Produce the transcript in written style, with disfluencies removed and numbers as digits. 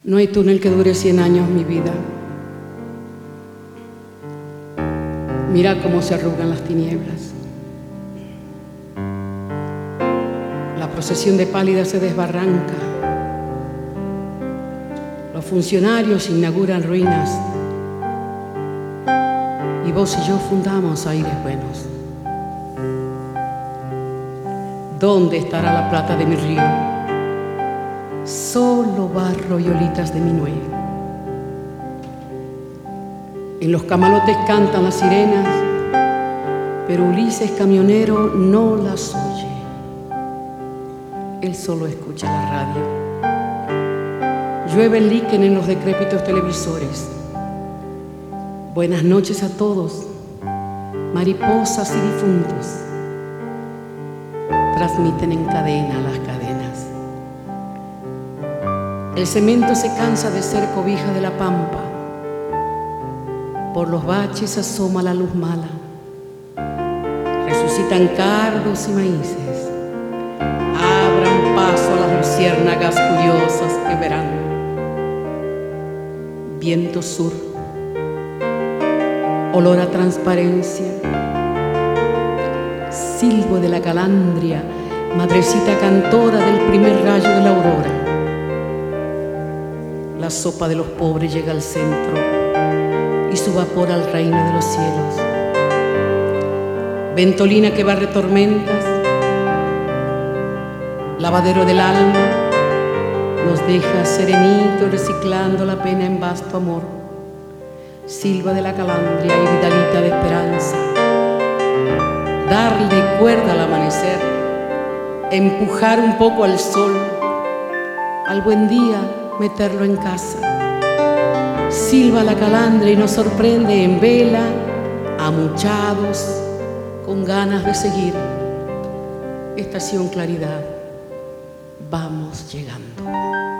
No hay túnel que dure 100 años, mi vida. Mira cómo se arrugan las tinieblas. La procesión de pálidas se desbarranca. Los funcionarios inauguran ruinas. Y vos y yo fundamos aires buenos. ¿Dónde estará la plata de mi río? Solo barro y olitas de mi nuez. En los camalotes cantan las sirenas, pero Ulises camionero no las oye. Él solo escucha la radio. Llueve el líquen en los decrépitos televisores. Buenas noches a todos, mariposas y difuntos. Transmiten en cadena las cadenas. El cemento se cansa de ser cobija de la pampa. Por los baches asoma la luz mala. Resucitan cardos y maíces. Abran paso a las luciérnagas curiosas que verán. Viento sur, olor a transparencia. Silbo de la calandria, madrecita cantora del primer rayo de la aurora. La sopa de los pobres llega al centro y su vapor al reino de los cielos. Ventolina que barre tormentas, lavadero del alma, nos deja serenito reciclando la pena en vasto amor. Silva de la calandria y vidalita de esperanza. Darle cuerda al amanecer, empujar un poco al sol, al buen día meterlo en casa. Silba la calandria y nos sorprende en vela, amuchados, con ganas de seguir. Estación Claridad, vamos llegando.